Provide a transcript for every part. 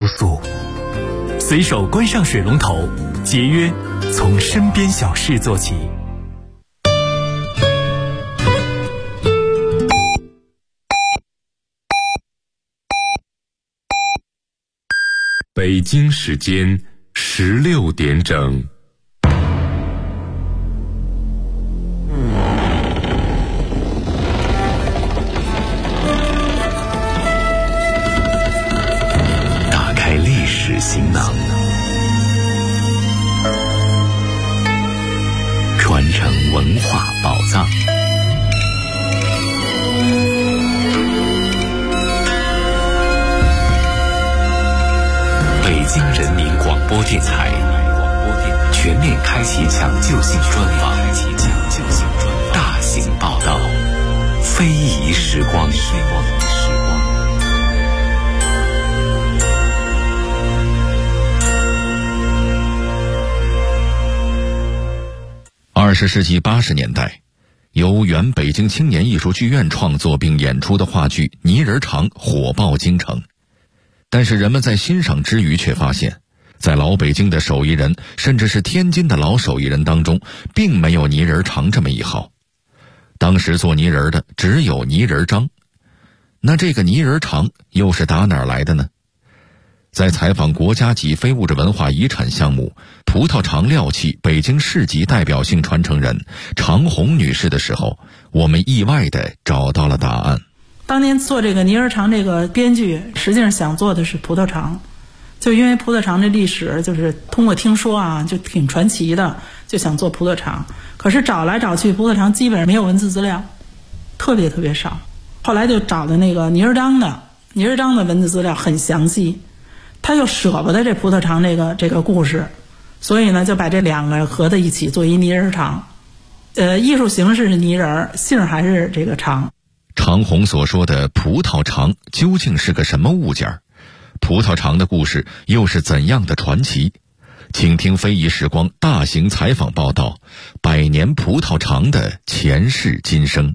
速。随手关上水龙头，节约从身边小事做起。 北京时间16点整。 打开历史行囊，传承文化宝藏。北京人民广播电台全面开启抢救性专访，大型报道，非遗时光。 20世纪80年代，由原北京青年艺术剧院创作并演出的话剧《泥人肠》火爆京城。但是人们在欣赏之余却发现，在老北京的手艺人，甚至是天津的老手艺人当中，并没有泥人肠这么一号。当时做泥人的只有泥人张。那这个泥人肠又是打哪儿来的呢？在采访国家级非物质文化遗产项目葡萄肠料器北京市级代表性传承人常红女士的时候，我们意外地找到了答案。 当年做这个泥人肠这个编剧，实际上想做的是葡萄肠，就因为葡萄肠这历史就是通过听说啊，就挺传奇的，就想做葡萄肠。可是找来找去，葡萄肠基本上没有文字资料，特别少。后来就找的那个泥人张的文字资料很详细，他又舍不得这葡萄肠这个故事，所以呢就把这两个合在一起做一泥人肠。艺术形式是泥人，姓还是这个肠。 常红所说的葡萄肠究竟是个什么物件？葡萄肠的故事又是怎样的传奇？请听非遗时光大型采访报道，100年葡萄肠的前世今生。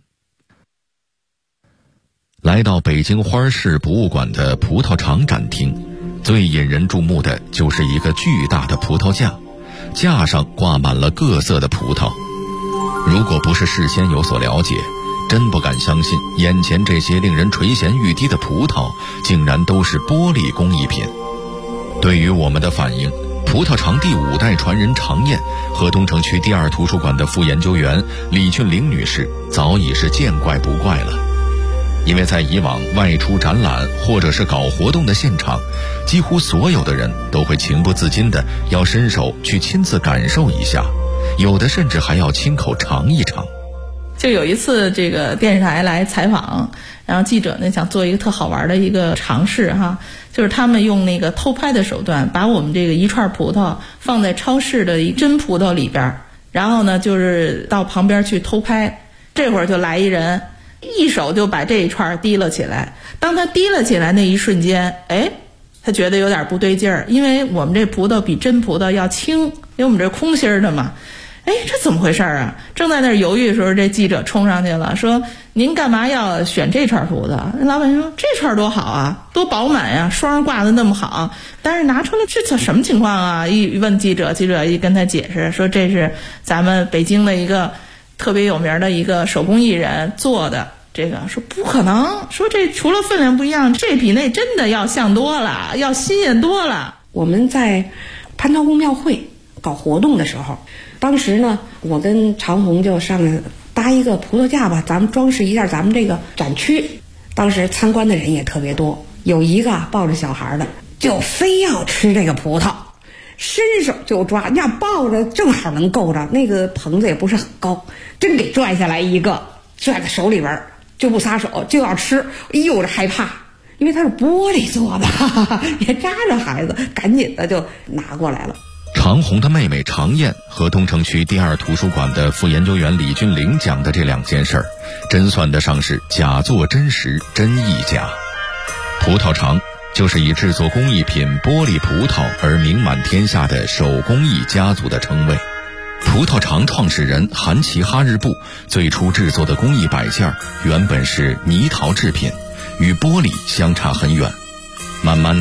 来到北京花市博物馆的葡萄肠展厅，最引人注目的就是一个巨大的葡萄架，架上挂满了各色的葡萄。如果不是事先有所了解，真不敢相信眼前这些令人垂涎欲滴的葡萄竟然都是玻璃工艺品。对于我们的反应，葡萄肠第5代传人常燕和东城区第2图书馆的副研究员李俊玲女士早已是见怪不怪了。因为在以往外出展览或者是搞活动的现场，几乎所有的人都会情不自禁的要伸手去亲自感受一下，有的甚至还要亲口尝一尝。 就有一次这个电视台来采访，然后记者呢想做一个特好玩的一个尝试哈，就是他们用那个偷拍的手段，把我们这个一串葡萄放在超市的真葡萄里边，然后呢就是到旁边去偷拍。这会儿就来一人，一手就把这一串提了起来。当他提了起来那一瞬间，他觉得有点不对劲儿，因为我们这葡萄比真葡萄要轻，因为我们这空心的嘛。这怎么回事啊？正在那儿犹豫的时候，这记者冲上去了，说您干嘛要选这串葡萄？老板说这串多好啊，多饱满呀，双挂的那么好。但是拿出来这什么情况啊？一问记者一跟他解释说，这是咱们北京的一个特别有名的一个手工艺人做的。这个说不可能，说这除了分量不一样，这比那真的要像多了，要新鲜多了。 我们在蟠桃宫庙会搞活动的时候，当时呢我跟常红就上来搭一个葡萄架吧，咱们装饰一下咱们这个展区。当时参观的人也特别多，有一个抱着小孩的就非要吃这个葡萄，伸手就抓，那抱着正好能够着，那个棚子也不是很高，真给拽下来一个，拽在手里边就不撒手，就要吃。哎呦，这害怕，因为它是玻璃做的，也扎着孩子，赶紧的就拿过来了。 常红的妹妹常燕和东城区第2图书馆的副研究员李俊玲讲的这2件事儿，真算得上是假作真实，真亦假。葡萄肠就是以制作工艺品玻璃葡萄而名满天下的手工艺家族的称谓。葡萄肠创始人韩琦哈日部最初制作的工艺摆件原本是泥陶制品，与玻璃相差很远。慢慢的，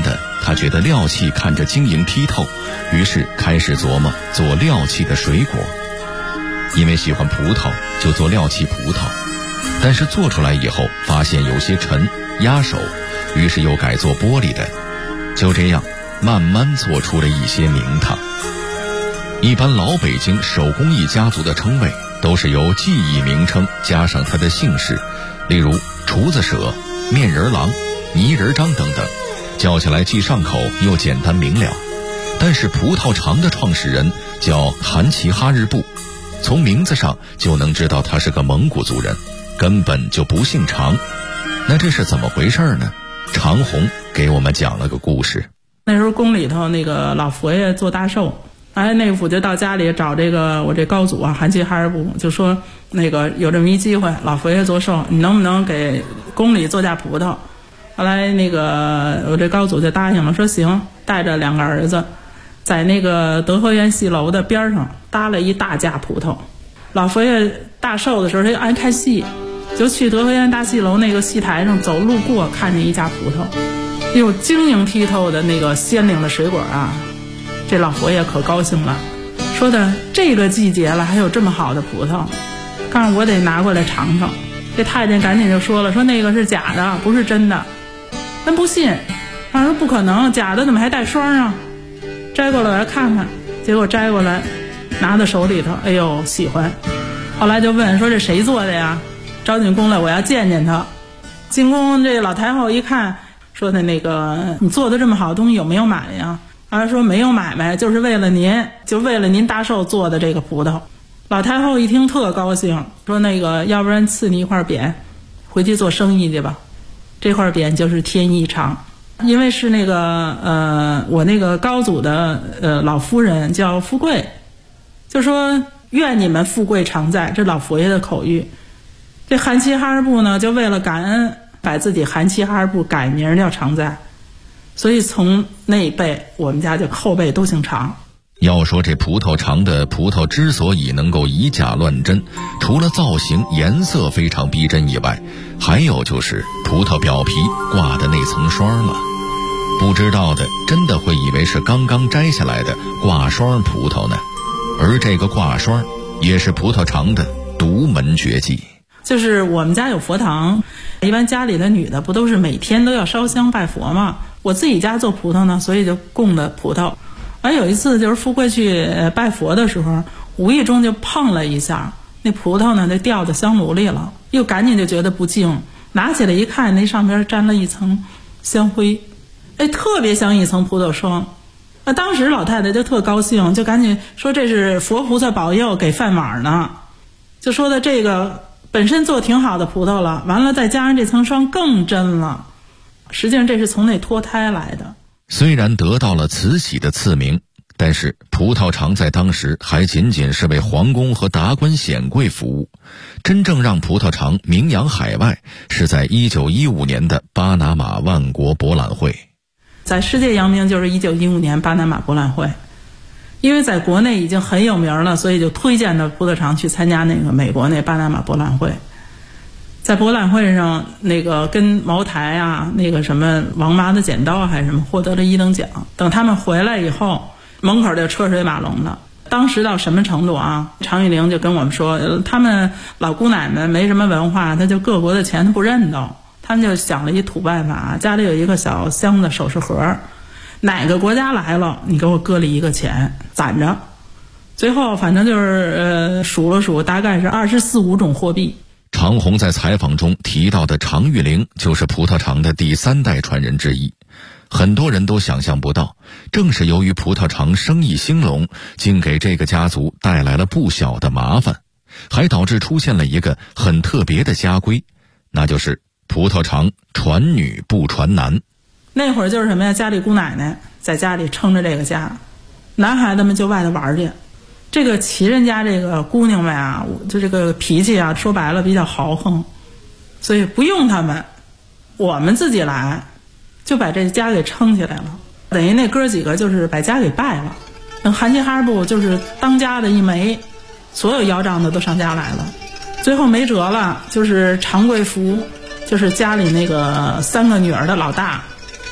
他觉得料器看着晶莹剔透，于是开始琢磨做料器的水果。因为喜欢葡萄，就做料器葡萄，但是做出来以后发现有些沉，压手，于是又改做玻璃的。就这样慢慢做出了一些名堂。一般老北京手工艺家族的称谓都是由技艺名称加上他的姓氏，例如厨子舍、面人郎、泥人张等等，叫起来既上口又简单明了。但是葡萄厂的创始人叫韩齐哈日布，从名字上就能知道他是个蒙古族人，根本就不姓常。那这是怎么回事呢？常红给我们讲了个故事。 那时候宫里头那个老佛爷做大寿，内府就到家里找我这高祖啊，韩齐哈日布，就说那个有这么一机会，老佛爷做寿，你能不能给宫里做架葡萄？后来那个我这高祖就答应了，说行，带着2个儿子在那个德和园戏楼的边上搭了一大架葡萄。老佛爷大寿的时候他就爱看戏，就去德和园大戏楼那个戏台上走路过，看见一架葡萄，有晶莹剔透的那个鲜灵的水果啊，这老佛爷可高兴了，说的这个季节了还有这么好的葡萄，告诉我得拿过来尝尝。这太监赶紧就说了，说那个是假的，不是真的。咱不信，他说不可能，假的怎么还带霜啊？摘过来看看，结果摘过来拿到手里头，哎呦喜欢。后来就问说这谁做的呀？招进宫来，我要见见他。进宫这老太后一看，说的那个你做的这么好的东西有没有买呀？他说没有买卖，就是为了您，就为了您大寿做的这个葡萄。老太后一听特高兴，说那个要不然赐你一块匾，回去做生意去吧。这块匾就是天一长，因为是那个我那个高祖的老夫人叫富贵，就说愿你们富贵常在，这老佛爷的口谕。这韩齐哈日布呢，就为了感恩，把自己韩齐哈日布改名叫常在，所以从那一辈我们家就后辈都姓常。 要说这葡萄厂的葡萄之所以能够以假乱真，除了造型颜色非常逼真以外，还有就是葡萄表皮挂的那层霜了。不知道的真的会以为是刚刚摘下来的挂霜葡萄呢。而这个挂霜也是葡萄厂的独门绝技。 就是我们家有佛堂，一般家里的女的不都是每天都要烧香拜佛吗？我自己家做葡萄呢，所以就供的葡萄。而有一次就是富贵去拜佛的时候，无意中就碰了一下那葡萄呢，就掉到香炉里了，又赶紧就觉得不敬，拿起来一看，那上边沾了一层香灰，特别像一层葡萄霜。当时老太太就特高兴，就赶紧说这是佛菩萨保佑给饭碗呢，就说的这个本身做挺好的葡萄了，完了再加上这层霜更真了。实际上这是从那脱胎来的。 虽然得到了慈禧的赐名，但是葡萄厂在当时还仅仅是为皇宫和达官显贵服务。真正让葡萄厂名扬海外，是在1915年的巴拿马万国博览会。 在世界扬名就是1915年巴拿马博览会，因为在国内已经很有名了，所以就推荐的葡萄厂去参加那个美国那巴拿马博览会。在博览会上，那个跟茅台啊，那个什么王麻的剪刀还是什么，获得了1等奖。等他们回来以后，门口就车水马龙的。当时到什么程度啊？常玉玲就跟我们说，他们老姑奶们没什么文化，他就各国的钱他不认得，他们就想了一土办法，家里有一个小箱子首饰盒，哪个国家来了，你给我搁里1个钱，攒着。最后反正就是数了数，大概是24、25种货币。 常红在采访中提到的常玉玲就是葡萄厂的第3代传人之一。很多人都想象不到，正是由于葡萄厂生意兴隆，竟给这个家族带来了不小的麻烦，还导致出现了一个很特别的家规，那就是葡萄厂传女不传男。 那会儿就是什么呀？家里姑奶奶在家里撑着这个家，男孩子们就外头玩去。这个齐人家这个姑娘们啊，就这个脾气啊，说白了比较豪横，所以不用他们，我们自己来，就把这家给撑起来了。等于那哥几个就是把家给败了。韩齐哈日布就是当家的一枚，所有要账的都上家来了。最后没辙了，就是常贵福，就是家里那个3个女儿的老大，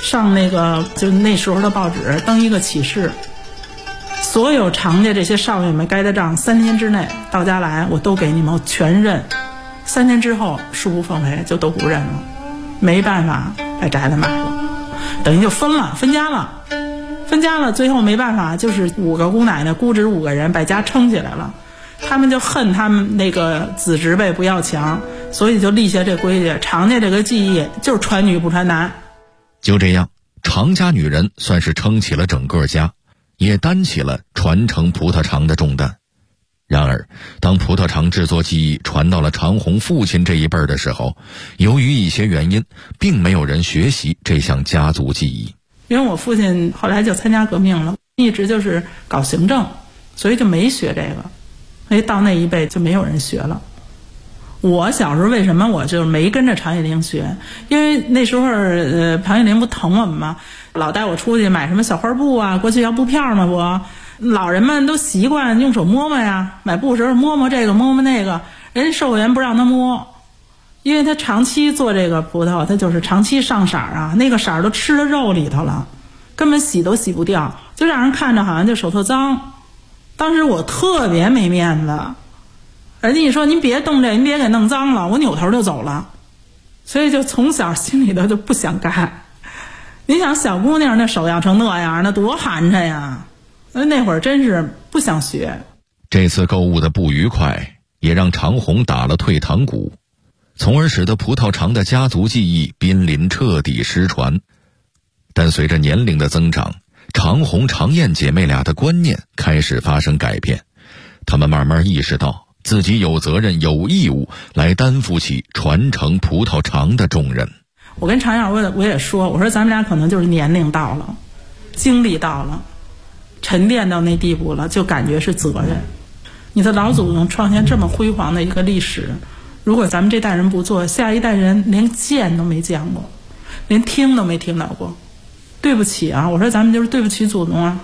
上那个就那时候的报纸登一个启事，所有常家这些少爷们该的账3天之内到家来，我都给你们，我全认。3天之后恕不奉陪，就都不认了，没办法把宅子卖了，等于就分家了。最后没办法，就是5个姑奶奶姑侄5个人把家撑起来了。他们就恨他们那个子侄辈不要强，所以就立下这规矩，常家这个技艺就是传女不传男。 就这样，常家女人算是撑起了整个家，也担起了传承葡萄肠的重担。然而，当葡萄肠制作技艺传到了常红父亲这一辈的时候，由于一些原因，并没有人学习这项家族技艺。 因为我父亲后来就参加革命了，一直就是搞行政，所以就没学这个。所以到那一辈就没有人学了。我小时候为什么我就没跟着常玉玲学？因为那时候常玉玲不疼我们吗？老带我出去买什么小花布啊，过去要布片嘛不？老人们都习惯用手摸摸呀，买布时候摸摸这个摸摸那个，人家售货员不让他摸，因为他长期做这个葡萄，他就是长期上色啊，那个色都吃到肉里头了，根本洗都洗不掉，就让人看着好像就手特脏。当时我特别没面子，人家一说您别动这，您别给弄脏了，我扭头就走了。所以就从小心里头就不想干。你想小姑娘那手要成那样，那多寒碜呀！那会儿真是不想学。 这次购物的不愉快也让常红打了退堂鼓，从而使得葡萄肠的家族技艺濒临彻底失传。但随着年龄的增长，常红、常燕姐妹俩的观念开始发生改变，她们慢慢意识到自己有责任有义务来担负起传承葡萄肠的重任。 我跟常燕我也说，我说咱们俩可能就是年龄到了，经历到了，沉淀到那地步了，就感觉是责任。你的老祖宗创下这么辉煌的一个历史，如果咱们这代人不做，下一代人连见都没见过，连听都没听到过。对不起啊，我说咱们就是对不起祖宗啊。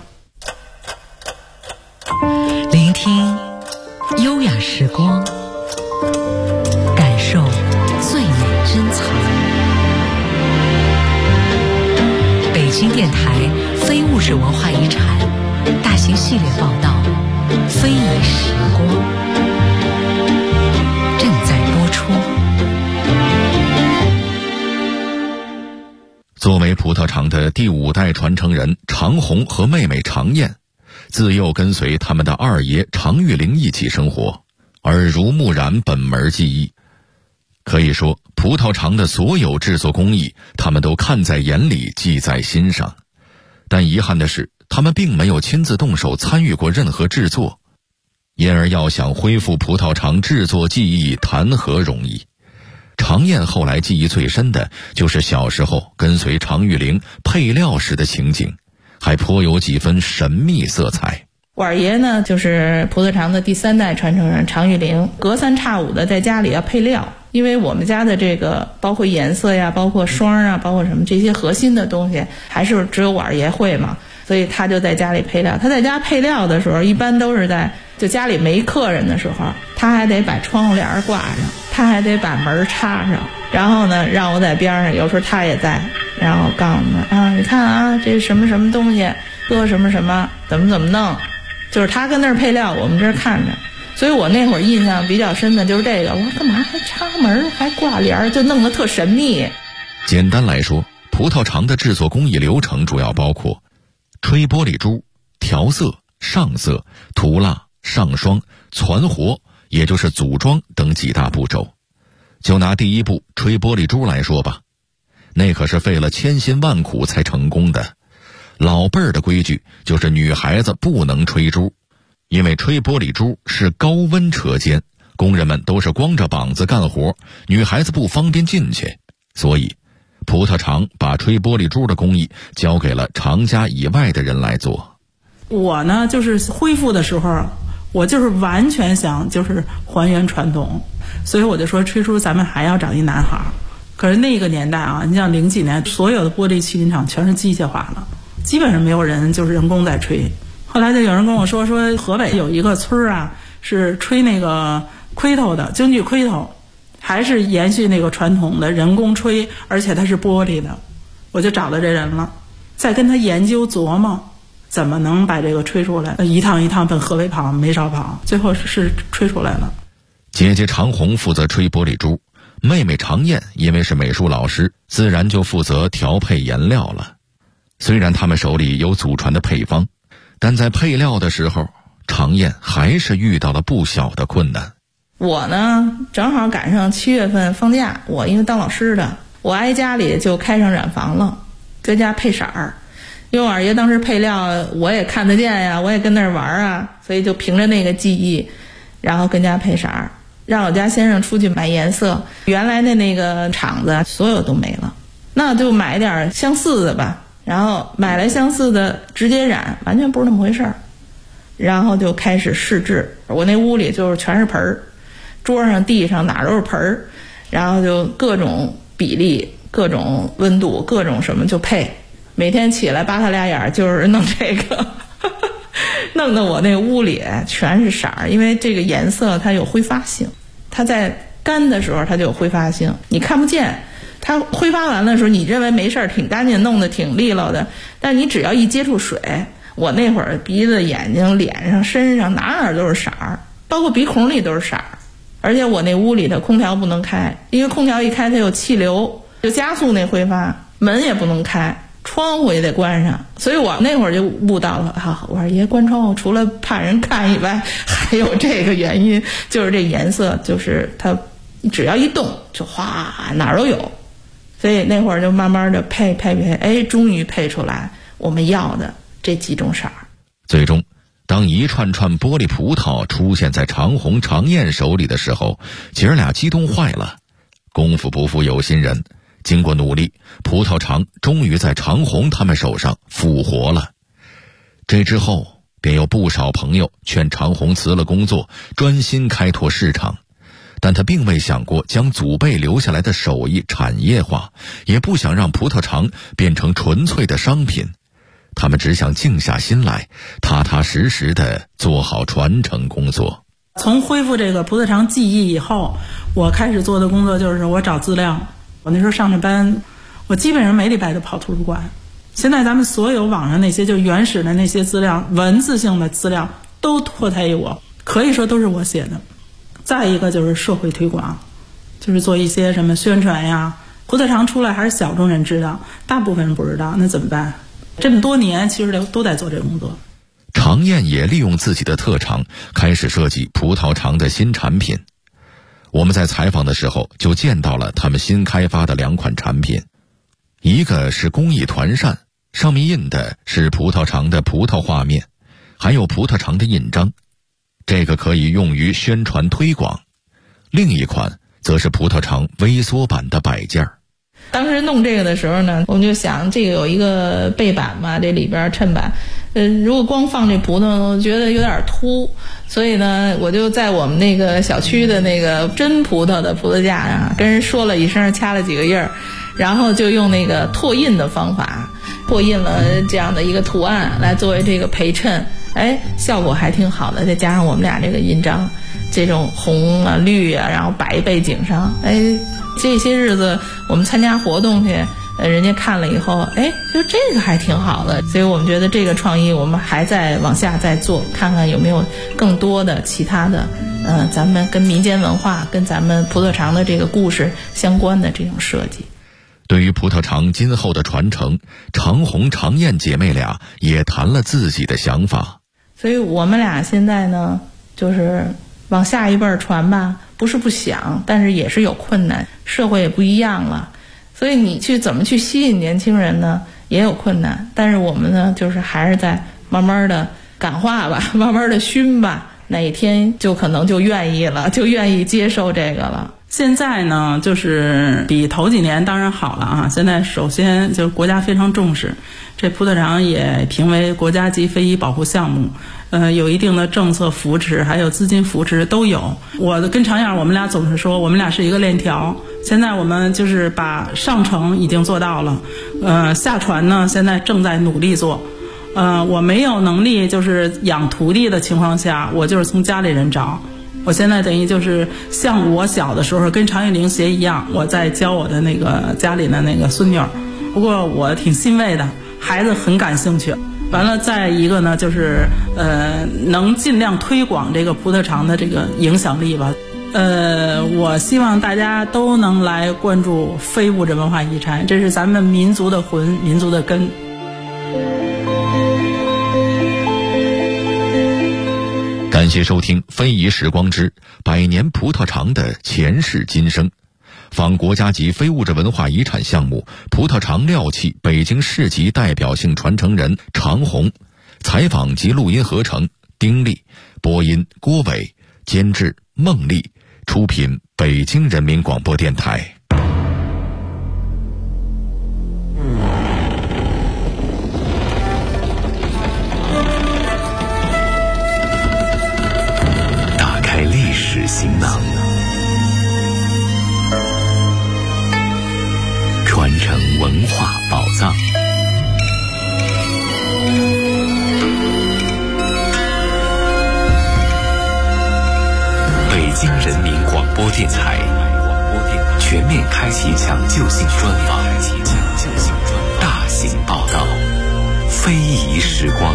聆听优雅时光，感受最美珍藏。北京电台非物质文化遗产大型系列报道《非遗时光》正在播出。 作为葡萄肠的第5代传承人，常红和妹妹常燕自幼跟随他们的二爷常玉玲一起生活，耳濡目染本门技艺。可以说，葡萄肠的所有制作工艺，他们都看在眼里，记在心上。但遗憾的是，他们并没有亲自动手参与过任何制作，因而要想恢复葡萄肠制作技艺，谈何容易。常燕后来记忆最深的就是小时候跟随常玉玲配料时的情景，还颇有几分神秘色彩。 我二爷呢，就是葡萄肠的第3代传承人常玉玲，隔3差5的在家里要配料，因为我们家的这个包括颜色呀，包括霜啊，包括什么这些核心的东西，还是只有我二爷会嘛，所以他就在家里配料。他在家配料的时候，一般都是在就家里没客人的时候，他还得把窗户帘挂上，他还得把门插上，然后呢让我在边上，有时候他也在，然后告诉我们啊，你看啊，这是什么什么东西，搁什么什么，怎么弄，就是他跟那儿配料，我们这儿看着。所以我那会儿印象比较深的就是这个，我说干嘛还插门还挂帘，就弄得特神秘。 简单来说，葡萄肠的制作工艺流程主要包括吹玻璃珠、调色、上色、涂蜡、上霜、攒活，也就是组装等几大步骤。就拿第一步吹玻璃珠来说吧，那可是费了千辛万苦才成功的。老辈儿的规矩就是女孩子不能吹珠，因为吹玻璃珠是高温车间，工人们都是光着膀子干活，女孩子不方便进去，所以葡萄肠把吹玻璃珠的工艺交给了常家以外的人来做。 我呢，就是恢复的时候，我就是完全想就是还原传统，所以我就说吹出咱们还要找一男孩。可是那个年代啊，你像00几年，所有的玻璃器皿厂全是机械化了，基本上没有人就是人工在吹。后来就有人跟我说河北有一个村啊，是吹那个盔头的京剧盔头，还是延续那个传统的人工吹，而且它是玻璃的， 我就找到这人了，再跟他研究琢磨怎么能把这个吹出来，一趟一趟奔河北跑，没少跑，最后是吹出来了。 姐姐常红负责吹玻璃珠，妹妹常燕因为是美术老师，自然就负责调配颜料了。虽然他们手里有祖传的配方，但在配料的时候，常燕还是遇到了不小的困难。 我呢正好赶上7月份放假，我因为当老师的，我挨家里就开上染坊了，搁家配色儿。因为我二爷当时配料我也看得见呀，我也跟那儿玩啊，所以就凭着那个记忆，然后跟家配色儿，让我家先生出去买颜色。原来的那个厂子所有都没了，那就买点相似的吧，然后买来相似的直接染，完全不是那么回事儿。然后就开始试制，我那屋里就是全是盆儿，桌上地上哪都是盆儿，然后就各种比例、各种温度、各种什么就配。每天起来扒他俩眼就是弄这个弄得我那屋里全是色儿。因为这个颜色它有挥发性，它在干的时候它就有挥发性，你看不见，它挥发完的时候你认为没事儿，挺干净，弄得挺利落的，但你只要一接触水，我那会儿鼻子、眼睛、脸上、身上哪都是色儿，包括鼻孔里都是色儿。而且我那屋里的空调不能开，因为空调一开它有气流，就加速那挥发。门也不能开，窗户也得关上。所以我那会儿就悟到了，我说爷关窗户除了怕人看以外，还有这个原因，就是这颜色，就是它只要一动就哗哪儿都有。所以那会儿就慢慢的配，哎，终于配出来我们要的这几种色儿。 最终当一串串玻璃葡萄出现在常红、常燕手里的时候，姐儿俩激动坏了。功夫不负有心人，经过努力，葡萄厂终于在常红他们手上复活了。这之后便有不少朋友劝常红辞了工作，专心开拓市场，但他并未想过将祖辈留下来的手艺产业化，也不想让葡萄厂变成纯粹的商品。他们只想静下心来，踏踏实实地做好传承工作。 从恢复这个葡萄厂记忆以后，我开始做的工作就是我找资料。我那时候上着班，我基本上每礼拜都跑图书馆。现在咱们所有网上那些就原始的那些资料，文字性的资料都托胎于我，可以说都是我写的。再一个就是社会推广，就是做一些什么宣传呀。葡萄厂出来还是小众人知道，大部分人不知道，那怎么办？这么多年其实都在做这个工作。 常燕也利用自己的特长，开始设计葡萄厂的新产品。我们在采访的时候就见到了他们新开发的2款产品，一个是工艺团扇，上面印的是葡萄厂的葡萄画面，还有葡萄厂的印章，这个可以用于宣传推广。另一款则是葡萄厂微缩版的摆件。 当时弄这个的时候呢，我们就想这个有一个背板嘛，这里边衬板，如果光放这葡萄，我觉得有点凸，所以呢，我就在我们那个小区的那个真葡萄的葡萄架上跟人说了一声，掐了几个印儿，然后就用那个拓印的方法，拓印了这样的一个图案来作为这个陪衬，哎，效果还挺好的。再加上我们俩这个印章，这种红啊、绿啊，然后白背景上，哎。这些日子我们参加活动去，人家看了以后，哎，就这个还挺好的，所以我们觉得这个创意我们还在往下再做，看看有没有更多的其他的，咱们跟民间文化、跟咱们葡萄厂的这个故事相关的这种设计。 对于葡萄厂今后的传承，常红、常燕姐妹俩也谈了自己的想法。 所以我们俩现在呢，就是往下一辈传吧，不是不想，但是也是有困难，社会也不一样了，所以你去怎么去吸引年轻人呢，也有困难。但是我们呢，就是还是在慢慢的感化吧，慢慢的熏吧，哪一天就可能就愿意了，就愿意接受这个了。 现在呢，就是比头几年当然好了啊。现在首先就是国家非常重视，这葡萄厂也评为国家级非遗保护项目，有一定的政策扶持，还有资金扶持都有。我跟常燕我们俩总是说，我们俩是一个链条。现在我们就是把上承已经做到了，下传呢现在正在努力做。我没有能力就是养徒弟的情况下，我就是从家里人找。我现在等于就是像我小的时候跟常玉玲学一样，我在教我的那个家里的那个孙女儿。 不过我挺欣慰的，孩子很感兴趣。完了，再一个呢，就是能尽量推广这个葡萄厂的这个影响力吧。我希望大家都能来关注非物质文化遗产，这是咱们民族的魂，民族的根。 感谢收听《非遗时光之百年葡萄厂的前世今生》，访国家级非物质文化遗产项目葡萄厂料器北京市级代表性传承人常红，采访及录音合成丁力，播音郭伟，监制孟丽，出品北京人民广播电台。 打开历史行囊，传承文化宝藏。北京人民广播电台全面开启抢救性专访，大型报道，非遗时光。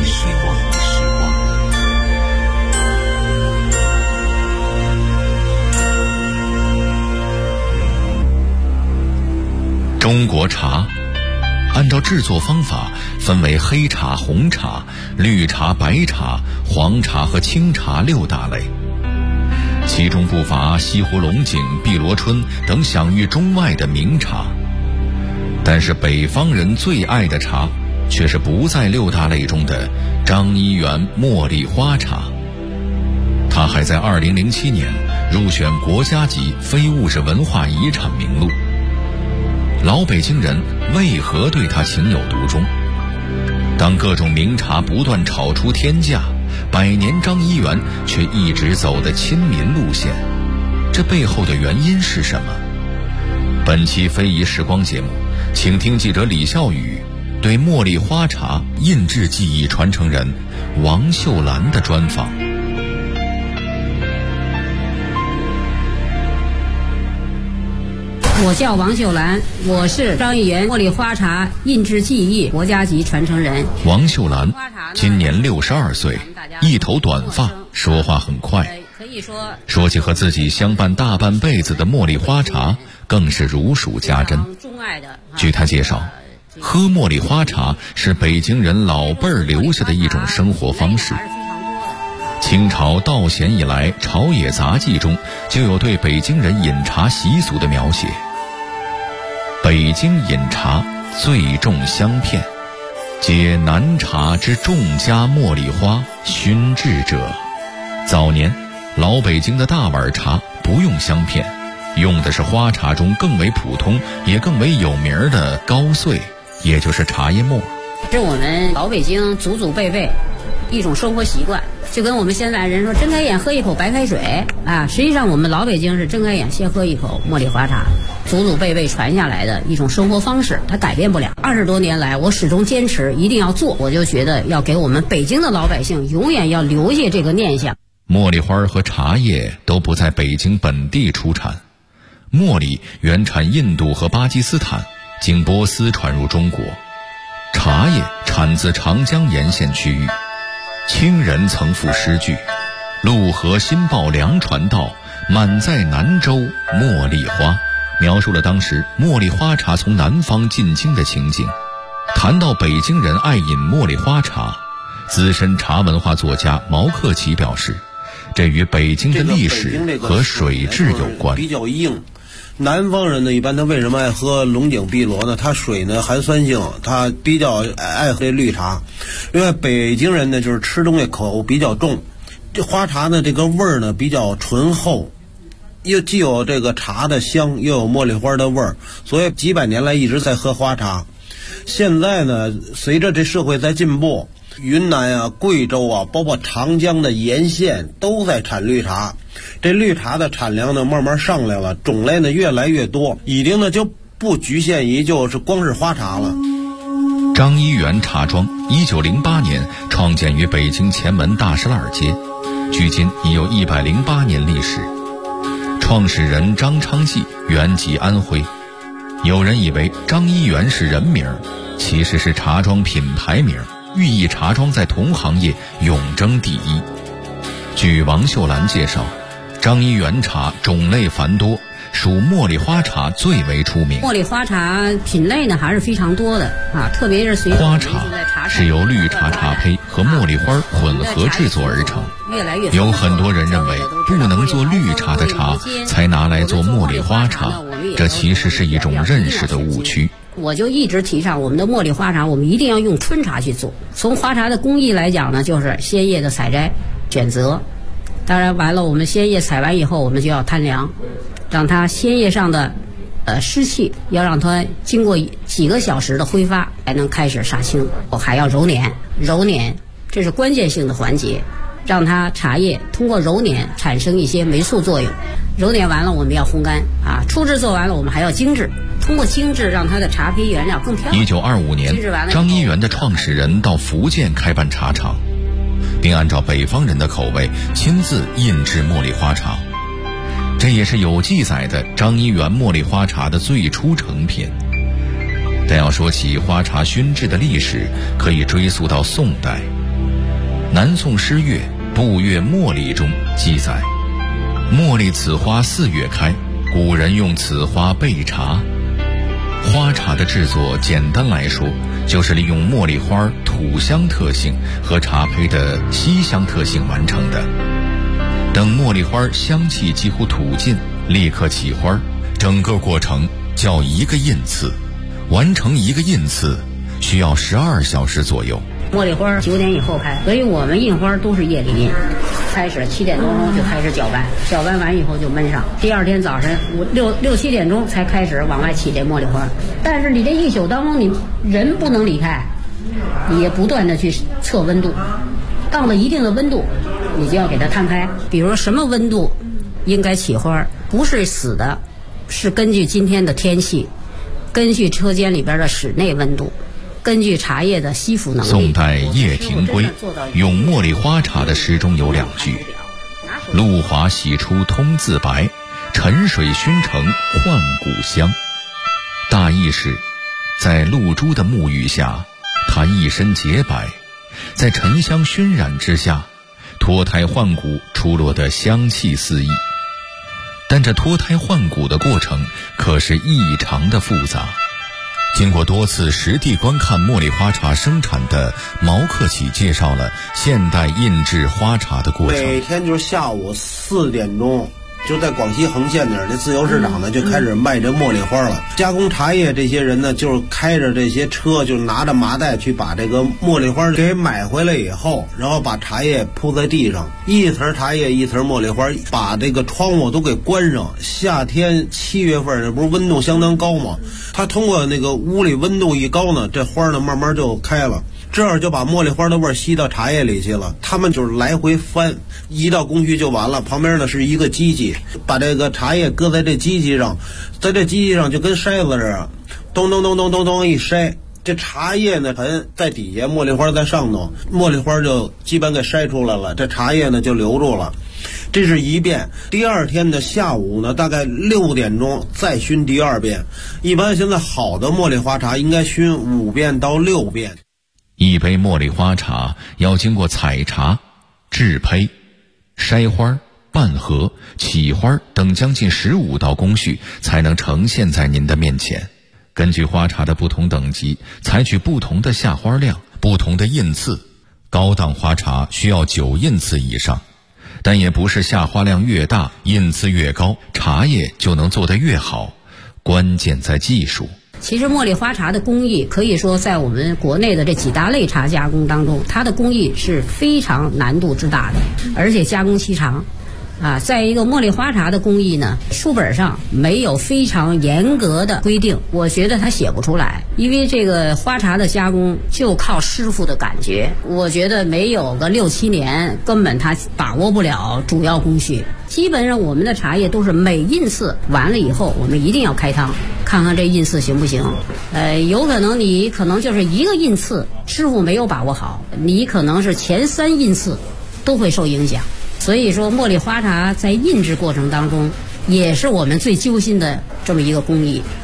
中国茶按照制作方法分为黑茶、红茶、绿茶、白茶、黄茶和青茶6大类，其中不乏西湖龙井、碧螺春等享誉中外的名茶。但是北方人最爱的茶却是不在6大类中的张一元茉莉花茶。它还在2007年入选国家级非物质文化遗产名录。老北京人为何对它情有独钟？当各种名茶不断炒出天价，百年张一元却一直走的亲民路线，这背后的原因是什么？本期非遗时光节目，请听记者李笑宇对茉莉花茶印制技艺传承人王秀兰的专访。 我叫王秀兰，我是张一元茉莉花茶印制技艺国家级传承人。 王秀兰今年62岁，一头短发，说话很快。说起和自己相伴大半辈子的茉莉花茶，更是如数家珍。据他介绍，喝茉莉花茶是北京人老辈儿留下的一种生活方式。清朝道咸以来，《朝野杂记》中就有对北京人饮茶习俗的描写。北京饮茶最重香片，皆南茶之众家茉莉花熏制者。早年老北京的大碗茶不用香片，用的是花茶中更为普通也更为有名的高碎，也就是茶叶末。 是我们老北京祖祖辈辈一种生活习惯，就跟我们现在人说睁开眼喝一口白开水啊，实际上我们老北京是睁开眼先喝一口茉莉花茶，祖祖辈辈传下来的一种生活方式，它改变不了。20多年来，我始终坚持一定要做，我就觉得要给我们北京的老百姓永远要留下这个念想。 茉莉花和茶叶都不在北京本地出产，茉莉原产印度和巴基斯坦，经波斯传入中国。茶叶产自长江沿线区域。清人曾赋诗句：陆河新报粮传到，满载南州茉莉花，描述了当时茉莉花茶从南方进京的情景。谈到北京人爱饮茉莉花茶，资深茶文化作家毛克奇表示，这与北京的历史和水质有关。 比较硬，南方人呢一般他为什么爱喝龙井碧螺呢？它水呢含酸性，他比较爱喝这绿茶。另外北京人呢就是吃东西口比较重，这花茶呢这个味儿呢比较醇厚，又既有这个茶的香，又有茉莉花的味儿，所以几百年来一直在喝花茶。现在呢随着这社会在进步，云南啊、贵州啊，包括长江的沿线都在产绿茶。这绿茶的产量呢慢慢上来了，种类呢越来越多，已经呢就不局限于就是光是花茶了。 张一元茶庄1908年创建于北京前门大石栏街，距今已有108年历史。创始人张昌济原籍安徽有人以为张一元是人名，其实是茶庄品牌名，寓意茶庄在同行业永争第一。据王秀兰介绍，张一元茶种类繁多，属茉莉花茶最为出名。 茉莉花茶品类呢还是非常多的啊，特别是随着花茶是由绿茶茶胚和茉莉花混合制作而成。有很多人认为不能做绿茶的茶才拿来做茉莉花茶，这其实是一种认识的误区。 我就一直提倡我们的茉莉花茶，我们一定要用春茶去做。从花茶的工艺来讲呢，就是鲜叶的采摘、选择，当然完了，我们鲜叶采完以后，我们就要摊凉，让它鲜叶上的湿气要让它经过几个小时的挥发，才能开始杀青。我还要揉捻，这是关键性的环节，让它茶叶通过揉捻产生一些酶促作用。揉捻完了，我们要烘干啊，初制做完了，我们还要精制。通过精制，让它的茶胚原料更漂亮。 1925年，张一元的创始人到福建开办茶厂，并按照北方人的口味亲自印制茉莉花茶，这也是有记载的张一元茉莉花茶的最初成品。但要说起花茶熏制的历史，可以追溯到宋代。南宋诗乐《步月茉莉》中记载：茉莉此花4月开，古人用此花备茶。花茶的制作简单来说，就是利用茉莉花土香特性和茶胚的稀香特性完成的。等茉莉花香气几乎吐尽，立刻起花，整个过程叫一个印次，完成一个印次需要12小时左右。 茉莉花9点以后开，所以我们印花都是夜里印，开始7点多钟就开始搅拌，搅拌完以后就焖上，第二天早晨6、7点钟才开始往外起这茉莉花。但是你这一宿当中，你人不能离开，你也不断的去测温度，到了一定的温度，你就要给它摊开。比如说什么温度应该起花，不是死的，是根据今天的天气，根据车间里边的室内温度，根据茶叶的吸附能力。 宋代叶廷圭用茉莉花茶的诗中有2句：露华洗出通自白，沉水熏成换骨香。大意是，在露珠的沐浴下，它一身洁白，在沉香熏染之下，脱胎换骨出落的香气四溢。但这脱胎换骨的过程可是异常的复杂。经过多次实地观看茉莉花茶生产的毛克启介绍了现代印制花茶的过程。 每天就是下午4点钟，就在广西横县那儿，这自由市场呢就开始卖这茉莉花了。加工茶叶这些人呢，就是开着这些车，就拿着麻袋去把这个茉莉花给买回来以后，然后把茶叶铺在地上，一层茶叶一层茉莉花，把这个窗户都给关上。夏天7月份，这不是温度相当高吗？它通过那个屋里温度一高呢，这花呢慢慢就开了。这样就把茉莉花的味儿吸到茶叶里去了。他们就是来回翻，一到工序就完了。旁边呢是一个机器，把这个茶叶搁在这机器上，在这机器上就跟筛子似的，咚咚咚咚咚咚一筛，这茶叶呢盆在底下，茉莉花在上头，茉莉花就基本给筛出来了，这茶叶呢就留住了。这是一遍。第二天的下午呢，大概6点钟再熏第2遍。一般现在好的茉莉花茶应该熏5遍到6遍。 一杯茉莉花茶要经过采茶、制胚、筛花、拌合、起花等将近15道工序，才能呈现在您的面前。根据花茶的不同等级，采取不同的下花量、不同的印次。高档花茶需要9印次以上，但也不是下花量越大，印次越高，茶叶就能做得越好。关键在技术。 其实茉莉花茶的工艺可以说在我们国内的这几大类茶加工当中，它的工艺是非常难度之大的，而且加工期长。再一个，茉莉花茶的工艺呢，书本上没有非常严格的规定，我觉得它写不出来，因为这个花茶的加工就靠师傅的感觉，我觉得没有个6、7年，根本他把握不了主要工序。基本上我们的茶叶都是每印次完了以后，我们一定要开汤，看看这印次行不行。有可能你可能就是一个印次师傅没有把握好，你可能是前3印次都会受影响。所以说茉莉花茶在印制过程当中也是我们最揪心的这么一个工艺。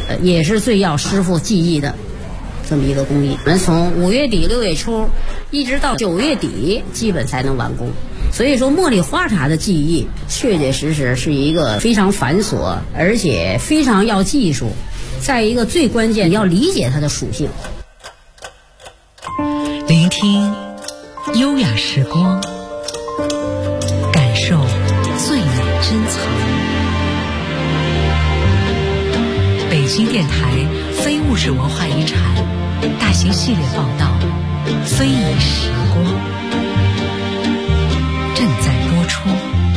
也是最要师傅技艺的这么一个工艺。我们从5月底6月初一直到9月底基本才能完工。所以说茉莉花茶的技艺确确实实是一个非常繁琐，而且非常要技术，再一个最关键要理解它的属性。 聆听优雅时光，感受最美珍藏。北京电台非物质文化遗产大型系列报道《非遗时光》正在播出。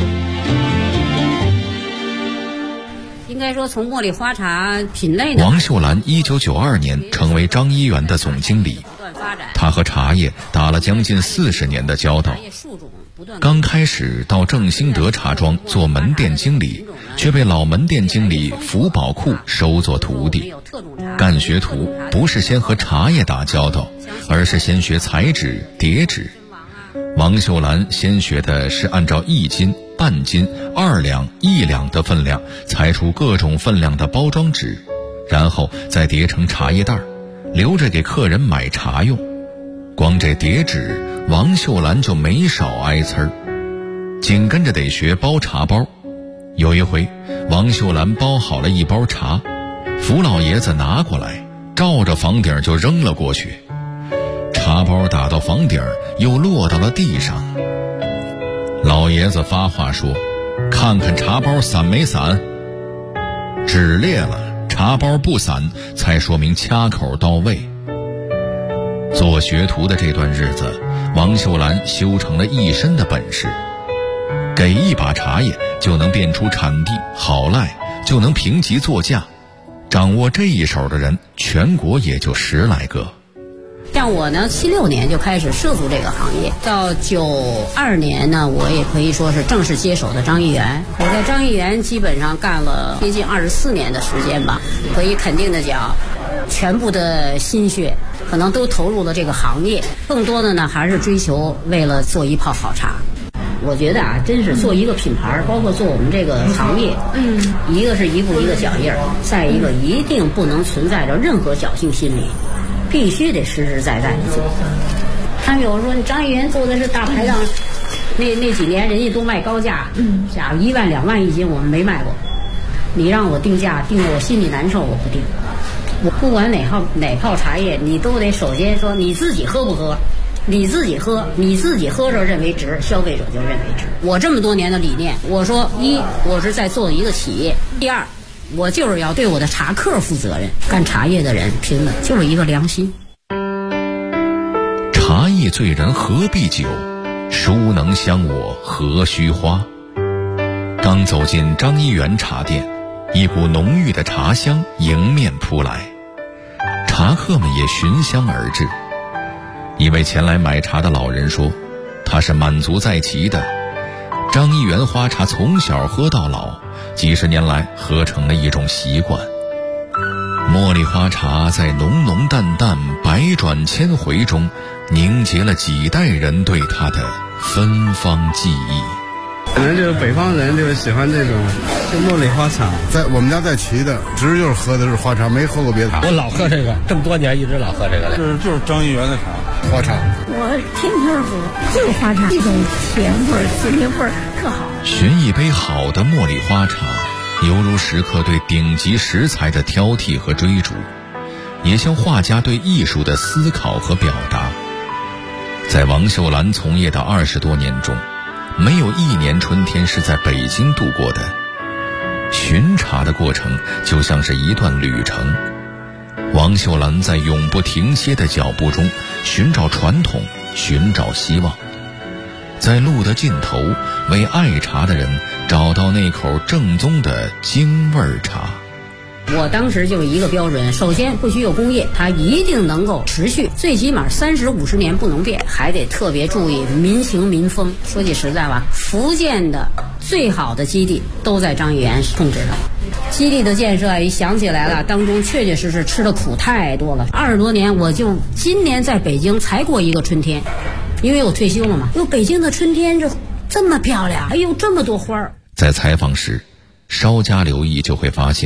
应该说，从茉莉花茶品类呢， 王秀兰1992年成为张一元的总经理，她和茶叶打了将近40年的交道。刚开始到正兴德茶庄做门店经理，却被老门店经理福宝库收做徒弟。干学徒不是先和茶叶打交道，而是先学裁纸、叠纸。王秀兰先学的是按照1斤、半斤、2两、1两的分量裁出各种分量的包装纸，然后再叠成茶叶袋，留着给客人买茶用。光这叠纸，王秀兰就没少挨刺儿。紧跟着得学包茶包。有一回，王秀兰包好了一包茶，福老爷子拿过来，照着房顶就扔了过去。茶包打到房顶，又落到了地上。老爷子发话说：“看看茶包散没散？纸裂了，茶包不散，才说明掐口到位。”做学徒的这段日子，王秀兰修成了一身的本事。给一把茶叶就能辨出产地好赖，就能评级作价。掌握这一手的人，全国也就10来个。 像我呢，76年就开始涉足这个行业，到92年呢，我也可以说是正式接手的张一元。我在张一元基本上干了接近24年的时间吧，可以肯定的讲，全部的心血可能都投入了这个行业，更多的呢还是追求为了做一泡好茶。我觉得啊，真是做一个品牌，包括做我们这个行业，一个是一步一个脚印儿，再一个一定不能存在着任何侥幸心理，必须得实实在在的做。他们有说你张一元做的是大排档，那几年人家都卖高价，假如1万2万1斤，我们没卖过。你让我定价，定得我心里难受，我不定。我不管哪泡茶叶，你都得首先说你自己喝不喝。你自己喝着认为值，消费者就认为值。我这么多年的理念，我说一，我是在做一个企业；第二，我就是要对我的茶客负责任。干茶叶的人凭的就是一个良心。 茶艺醉人何必酒，孰能相我何须花。刚走进张一元茶店，一股浓郁的茶香迎面扑来，茶客们也寻香而至。一位前来买茶的老人说，他是满族在旗的，张一元花茶从小喝到老，几十年来喝成了一种习惯。茉莉花茶在浓浓淡淡百转千回中凝结了几代人对它的芬芳记忆。 可能就是北方人就是喜欢这种就茉莉花茶。 在我们家在旗的，只就是喝的是花茶，没喝过别的茶。 我老喝这个，这么多年一直老喝这个。 就是张一元的茶，花茶。 我天天喝，就是花茶，这种甜味儿、甜味儿特好。 寻一杯好的茉莉花茶，犹如时刻对顶级食材的挑剔和追逐，也像画家对艺术的思考和表达。在王秀兰从业的20多年中，没有一年春天是在北京度过的。寻茶的过程就像是一段旅程，王秀兰在永不停歇的脚步中寻找传统，寻找希望，在路的尽头为爱茶的人找到那口正宗的京味茶。 我当时就是一个标准，首先不许有工业，它一定能够持续，最起码30、50年不能变，还得特别注意民情民风。说句实在话，福建的最好的基地都在张一元控制上。基地的建设一想起来了，当中确确实实吃的苦太多了。20多年，我就今年在北京才过一个春天，因为我退休了嘛。哟，北京的春天这么漂亮，哎呦，这么多花儿。 在采访时，稍加留意就会发现，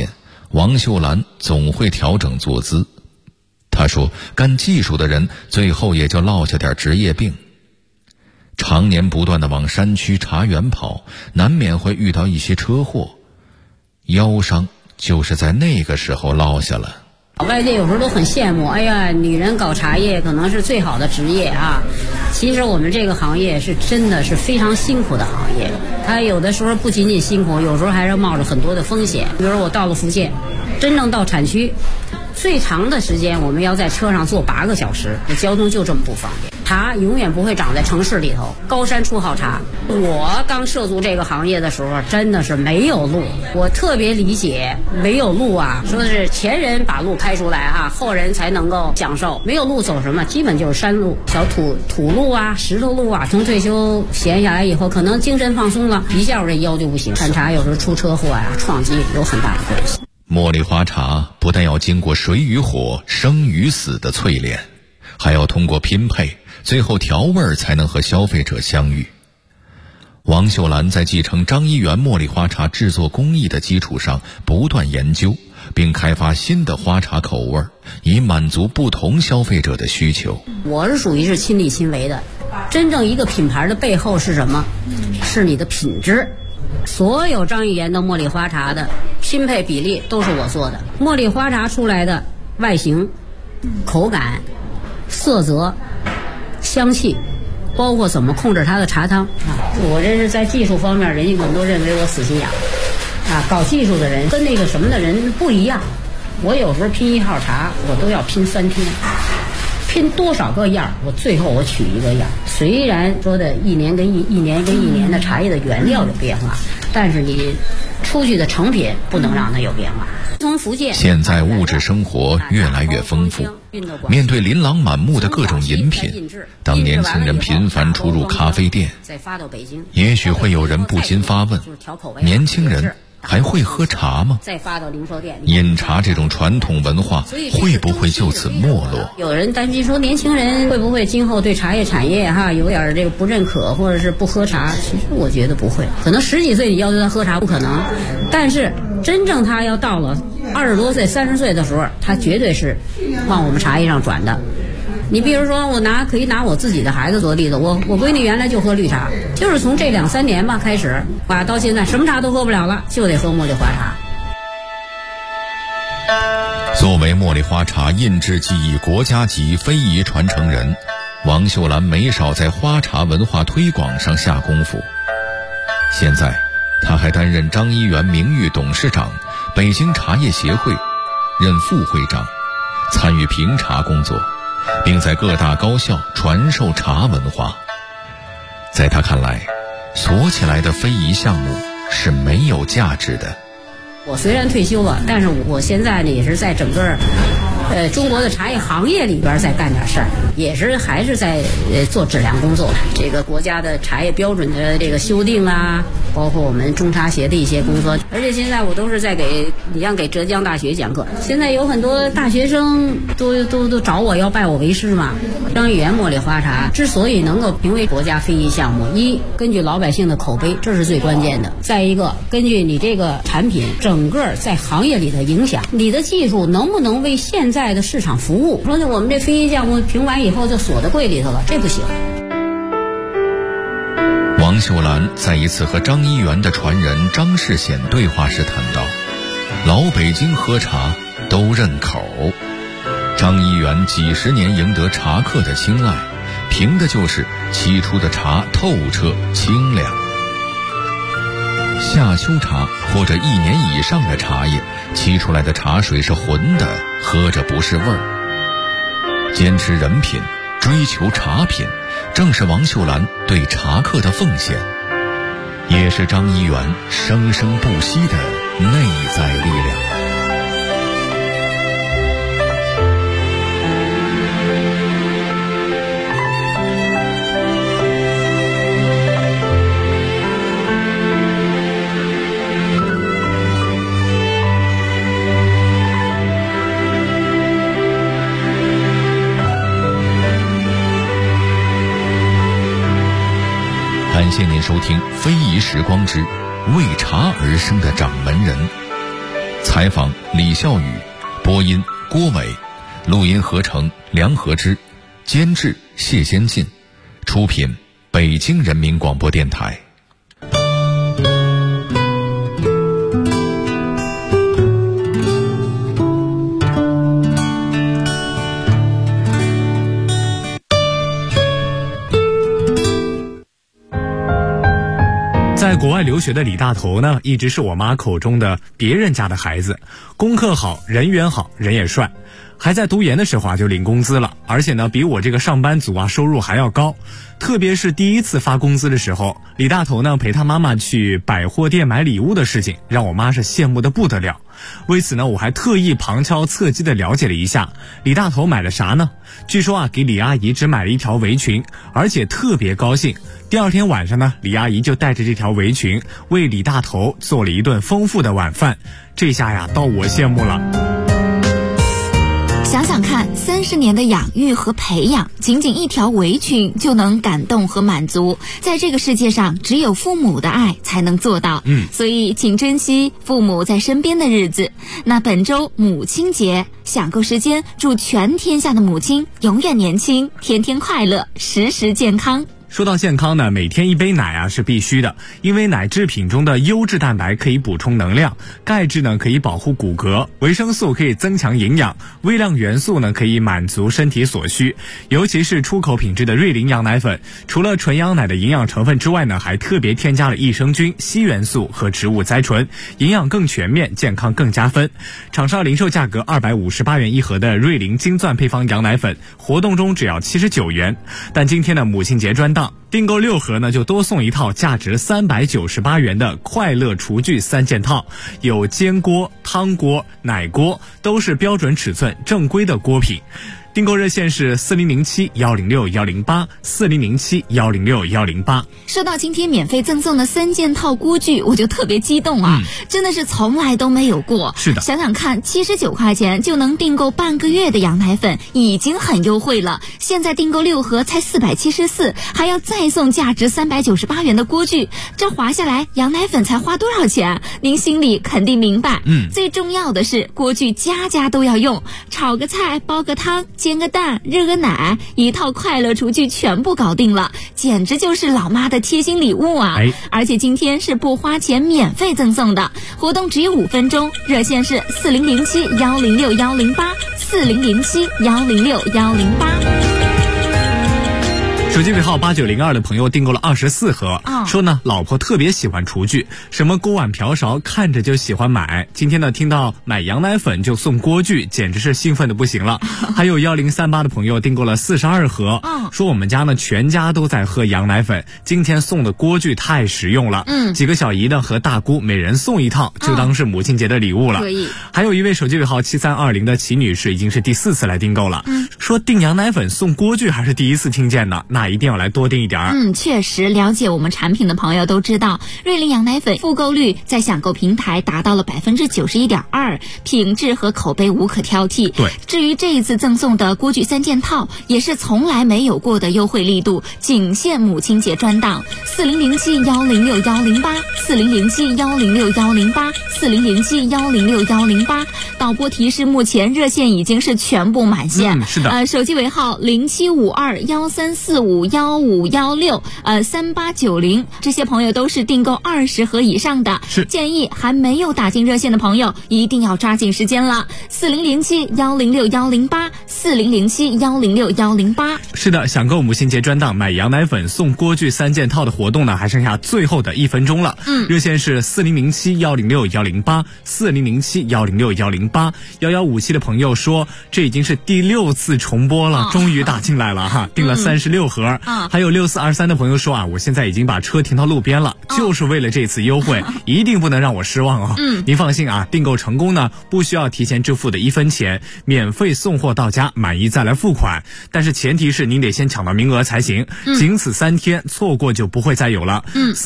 王秀兰总会调整坐姿。她说，干技术的人最后也就落下点职业病。常年不断地往山区茶园跑，难免会遇到一些车祸，腰伤就是在那个时候落下了。 外界有时候都很羡慕，哎呀，女人搞茶叶可能是最好的职业啊。其实我们这个行业是真的是非常辛苦的行业，它有的时候不仅仅辛苦，有时候还是冒着很多的风险。比如我到了福建，真正到产区，最长的时间我们要在车上坐8个小时，交通就这么不方便。茶永远不会长在城市里头，高山出好茶。我刚涉足这个行业的时候，真的是没有路，我特别理解没有路啊，说是前人把路开出来啊，后人才能够享受。没有路走什么？基本就是山路、小土路啊、石头路啊。从退休闲下来以后，可能精神放松了，一下这腰就不行。看茶有时候出车祸啊、撞击有很大的关系。 茉莉花茶不但要经过水与火、生与死的淬炼，还要通过拼配，最后调味才能和消费者相遇。王秀兰在继承张一元茉莉花茶制作工艺的基础上，不断研究并开发新的花茶口味，以满足不同消费者的需求。 我是属于是亲力亲为的，真正一个品牌的背后是什么？是你的品质。所有张一元的茉莉花茶的拼配比例都是我做的，茉莉花茶出来的外形、口感、色泽、香气，包括怎么控制它的茶汤啊，我这是在技术方面，人家可能都认为我死心眼啊。搞技术的人跟那个什么的人不一样，我有时候拼一号茶，我都要拼3天，拼多少个样，我最后我取一个样。虽然说的一年跟一年的茶叶的原料有变化，但是你出去的成品不能让它有变化。从福建， 现在物质生活越来越丰富，面对琳琅满目的各种饮品，当年轻人频繁出入咖啡店，也许会有人不禁发问，年轻人还会喝茶吗？ 再发到零售店， 饮茶这种传统文化会不会就此没落？ 有人担心说，年轻人会不会今后对茶叶产业有点这个不认可，或者是不喝茶？其实我觉得不会，可能10几岁你要求他喝茶不可能，但是真正他要到了20多岁、30岁的时候，他绝对是往我们茶叶上转的。你比如说，可以拿我自己的孩子做例子，我闺女原来就喝绿茶，就是从这2、3年吧开始，到现在什么茶都喝不了了，就得喝茉莉花茶。 作为茉莉花茶印制技艺国家级非遗传承人，王秀兰没少在花茶文化推广上下功夫。现在她还担任张一元名誉董事长，北京茶叶协会任副会长，参与评茶工作，并在各大高校传授茶文化。在他看来，锁起来的非遗项目是没有价值的。 我虽然退休了，但是我现在呢也是在整个中国的茶叶行业里边在干点事儿，也是还是在做质量工作。这个国家的茶叶标准的这个修订啊，包括我们中茶协的一些工作。而且现在我都是在给浙江大学讲课，现在有很多大学生都找我要拜我为师嘛。张一元茉莉花茶之所以能够评为国家非遗项目，一根据老百姓的口碑，这是最关键的；再一个，根据你这个产品整个在行业里的影响，你的技术能不能为现在的市场服务？说我们这非遗项目评完以后就锁在柜里头了，这不行。 王秀兰在一次和张一元的传人张世显对话时谈到，老北京喝茶都认口。张一元几十年赢得茶客的青睐，凭的就是沏出的茶透彻清凉。夏秋茶或者1年以上的茶叶，沏出来的茶水是浑的，喝着不是味儿。坚持人品，追求茶品，正是王秀兰对茶客的奉献，也是张一元生生不息的内在力量。感谢您收听《非遗时光之为茶而生的掌门人》。 采访李孝宇，播音郭伟，录音合成梁和之，监制谢先进，出品北京人民广播电台。 在国外留学的李大头呢，一直是我妈口中的别人家的孩子，功课好，人缘好，人也帅。还在读研的时候就领工资了，而且呢比我这个上班族收入还要高。特别是第一次发工资的时候，李大头呢陪他妈妈去百货店买礼物的事情，让我妈是羡慕得不得了。为此呢，我还特意旁敲侧击地了解了一下李大头买了啥呢？据说给李阿姨只买了一条围裙，而且特别高兴。第二天晚上呢，李阿姨就带着这条围裙为李大头做了一顿丰富的晚饭。这下到我羡慕了。 想想看，30年的养育和培养，仅仅一条围裙就能感动和满足，在这个世界上只有父母的爱才能做到。所以请珍惜父母在身边的日子。那本周母亲节，想够时间，祝全天下的母亲永远年轻，天天快乐，时时健康。 说到健康呢，每天一杯奶是必须的，因为奶制品中的优质蛋白可以补充能量，钙质呢可以保护骨骼，维生素可以增强营养，微量元素呢可以满足身体所需。尤其是出口品质的瑞麟羊奶粉，除了纯羊奶的营养成分之外呢，还特别添加了益生菌、硒元素和植物甾醇，营养更全面，健康更加分。厂商零售价格258元一盒的瑞麟金钻配方羊奶粉，活动中只要79元。但今天的母亲节专档，订购6盒呢，就多送一套价值398元的快乐厨具3件套，有煎锅、汤锅、奶锅，都是标准尺寸正规的锅品。订购热线是4007-106-108，4007-106-108。 收到今天免费赠送的3件套锅具，我就特别激动啊！真的是从来都没有过。 是的， 想想看，79块钱就能订购半个月的羊奶粉，已经很优惠了。现在订购6盒才474，还要再送价值398元的锅具，这划下来羊奶粉才花多少钱？您心里肯定明白。最重要的是锅具家家都要用，炒个菜、煲个汤、煎个蛋、热个奶，一套快乐厨具全部搞定了，简直就是老妈的贴心礼物啊！而且今天是不花钱免费赠送的，活动只有5分钟，热线是4007-106-108，4007-106-108。 手机尾号8902的朋友订购了24盒，说呢老婆特别喜欢厨具，什么锅碗瓢勺看着就喜欢买。今天呢听到买羊奶粉就送锅具，简直是兴奋的不行了。还有1038的朋友订购了42盒，说我们家呢全家都在喝羊奶粉，今天送的锅具太实用了。几个小姨呢和大姑每人送一套，就当是母亲节的礼物了。还有一位手机尾号7320的齐女士已经是第4次来订购了，说订羊奶粉送锅具还是第一次听见呢，那一定要来多订一点。 确实，了解我们产品的朋友都知道，瑞麟羊奶粉复购率在享购平台达到了91.2%，品质和口碑无可挑剔。 对， 至于这一次赠送的锅具3件套，也是从来没有过的优惠力度，仅限母亲节专档，4007-106-108，4007-106-108，4007-106-108。导播提示，目前热线已经是全部满线。 是的， 手机尾号0752-1345-1516，3890，这些朋友都是订购20盒以上的，建议还没有打进热线的朋友一定要抓紧时间了，4007-106-108，4007-106-108。 是的，想购母亲节专档买羊奶粉送锅具3件套的活动呢，还剩下最后的1分钟了。热线是4007-106-108，4007-106-108。1157的朋友说这已经是第6次重播了，终于打进来了哈，订了36盒。还有6423的朋友说我现在已经把车停到路边了，就是为了这次优惠，一定不能让我失望哦。您放心订购成功呢，不需要提前支付的1分钱，免费送货到家，满意再来付款。但是前提是您得先抢到名额才行，仅此3天，错过就不会再有了。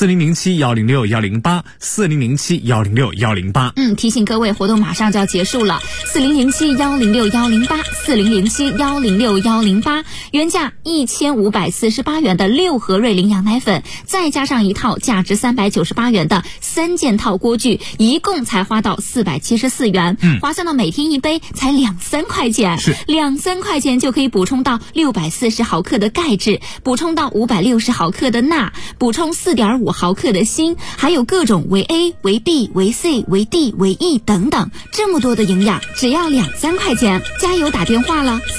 4007-106-108，4007-106-108。提醒各位，活动马上就要结束了，4007-106-108，4007-106-108，原价1500 648元的6盒瑞麟羊奶粉，再加上一套价值398元的3件套锅具，一共才花到474元，划算到每天一杯才2-3块钱， 是 2-3块钱就可以补充到640毫克的钙质，补充到560毫克的钠，补充4.5毫克的锌，还有各种维 A、维 B、维 C、维 D、维 E 等等，这么多的营养，只要2-3块钱，加油打电话了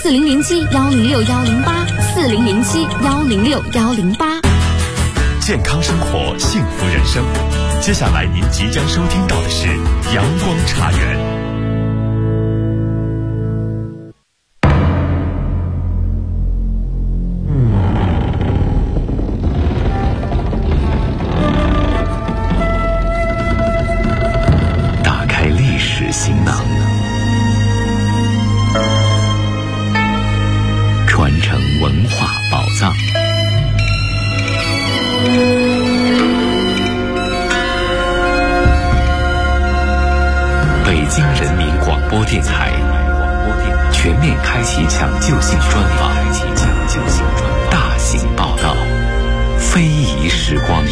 ，4007-106-108，4007-106-108。 健康生活，幸福人生。接下来您即将收听到的是阳光茶园。 打开历史行囊，传承文化宝藏。北京人民广播电台全面开启抢救性专访，大型报道，非遗时光。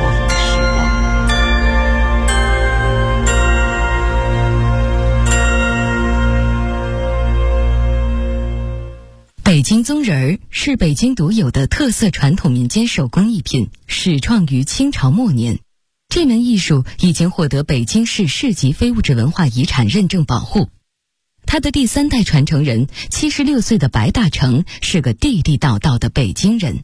北京宗仁儿是北京独有的特色传统民间手工艺品，始创于清朝末年。这门艺术已经获得北京市市级非物质文化遗产认证保护。他的第3代传承人76岁的白大成是个地地道道的北京人。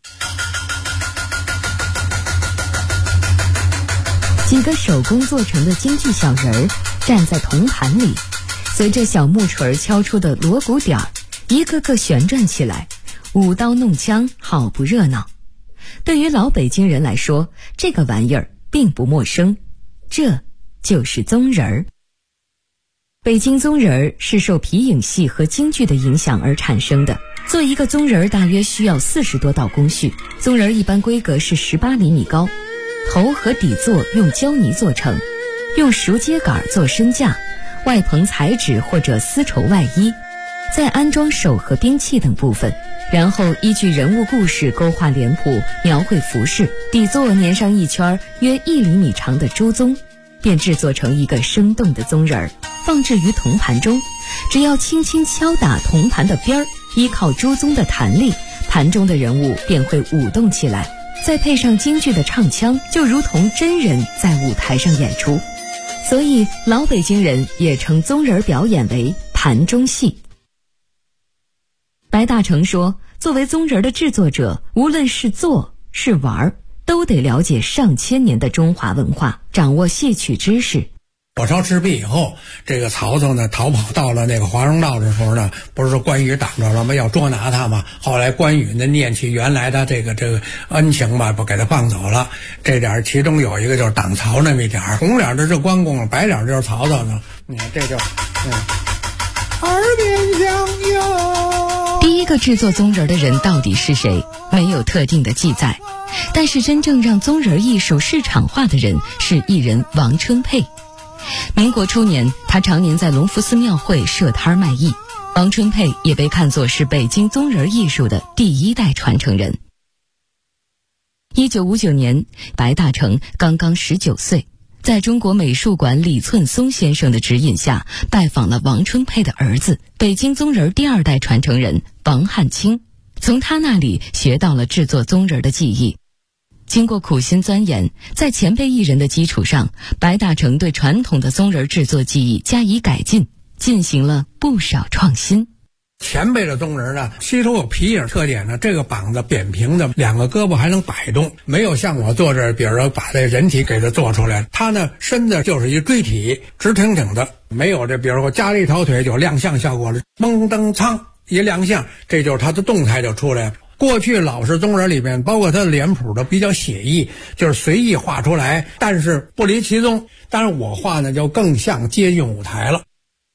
几个手工做成的京剧小人儿站在铜盘里，随着小木锤敲出的锣鼓点儿，一个个旋转起来，舞刀弄枪，好不热闹。对于老北京人来说，这个玩意儿并不陌生，这就是宗仁儿。北京宗仁儿是受皮影戏和京剧的影响而产生的。做一个宗仁儿大约需要40多道工序，宗仁儿一般规格是18厘米高，头和底座用胶泥做成，用熟秸秆做身架，外棚彩纸或者丝绸外衣，再安装手和兵器等部分，然后依据人物故事勾画脸谱，描绘服饰，底座粘上一圈约1厘米长的朱宗，便制作成一个生动的宗人儿，放置于铜盘中。只要轻轻敲打铜盘的边儿，依靠朱宗的弹力，盘中的人物便会舞动起来，再配上京剧的唱腔，就如同真人在舞台上演出。所以老北京人也称宗人表演为盘中戏。白大成说，作为宗人的制作者，无论是做是玩，都得了解上千年的中华文化，掌握戏曲知识。 火烧赤壁以后，这个曹操呢逃跑到了那个华容道的时候呢，不是说关羽挡着了吗？要捉拿他嘛。后来关羽呢念起原来的这个恩情吧，不给他放走了。这点其中有一个就是挡曹那么一点，红脸的是关公，白脸就是曹操呢。你看这就耳边响哟。 第一个制作宗人的人到底是谁？没有特定的记载。但是真正让宗人艺术市场化的人是艺人王春佩。民国初年，他常年在隆福寺庙会设摊卖艺。王春佩也被看作是北京宗人艺术的第一代传承人。1959年，白大成刚刚19岁，在中国美术馆李寸松先生的指引下，拜访了王春佩的儿子，北京宗人第二代传承人王汉卿，从他那里学到了制作宗人的技艺。经过苦心钻研，在前辈艺人的基础上，白大成对传统的宗人制作技艺加以改进，进行了不少创新。 前辈的宗人呢，吸收有皮影特点呢，这个膀子扁平的，两个胳膊还能摆动，没有像我做这，比如说把这人体给它做出来，他呢身子就是一锥体，直挺挺的，没有这，比如说加了一条腿就亮相效果了，嘣噔苍一亮相，这就是他的动态就出来了。过去老式宗人里面，包括他的脸谱的比较写意，就是随意画出来，但是不离其宗。但是我画呢，就更像接近舞台了。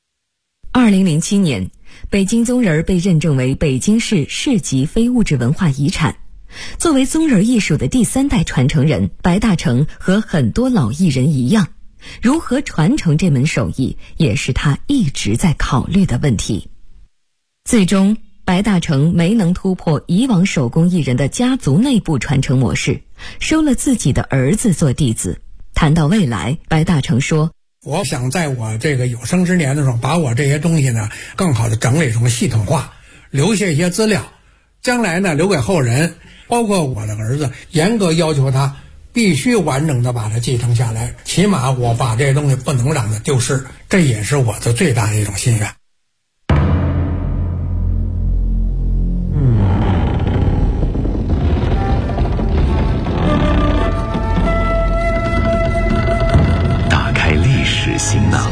2007年，北京宗人被认证为北京市市级非物质文化遗产。作为宗人艺术的第三代传承人，白大成和很多老艺人一样，如何传承这门手艺，也是他一直在考虑的问题。最终， 白大成没能突破以往手工艺人的家族内部传承模式，收了自己的儿子做弟子。谈到未来，白大成说， 我想在我这个有生之年的时候，把我这些东西呢更好的整理成系统化，留下一些资料，将来呢留给后人，包括我的儿子，严格要求他必须完整的把它继承下来，起码我把这些东西不能让它丢失，这也是我的最大的一种心愿。 打开历史行囊，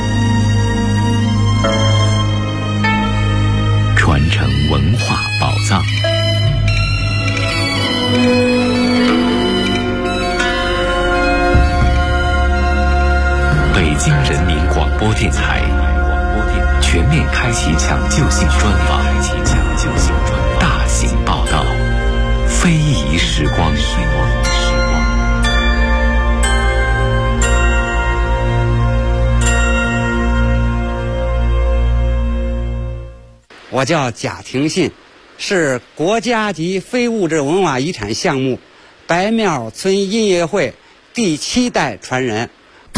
传承文化宝藏。北京人民广播电台全面开启抢救性专访，大型报道，非遗时光。 我叫贾廷信，是国家级非物质文化遗产项目白庙村音乐会第7代传人。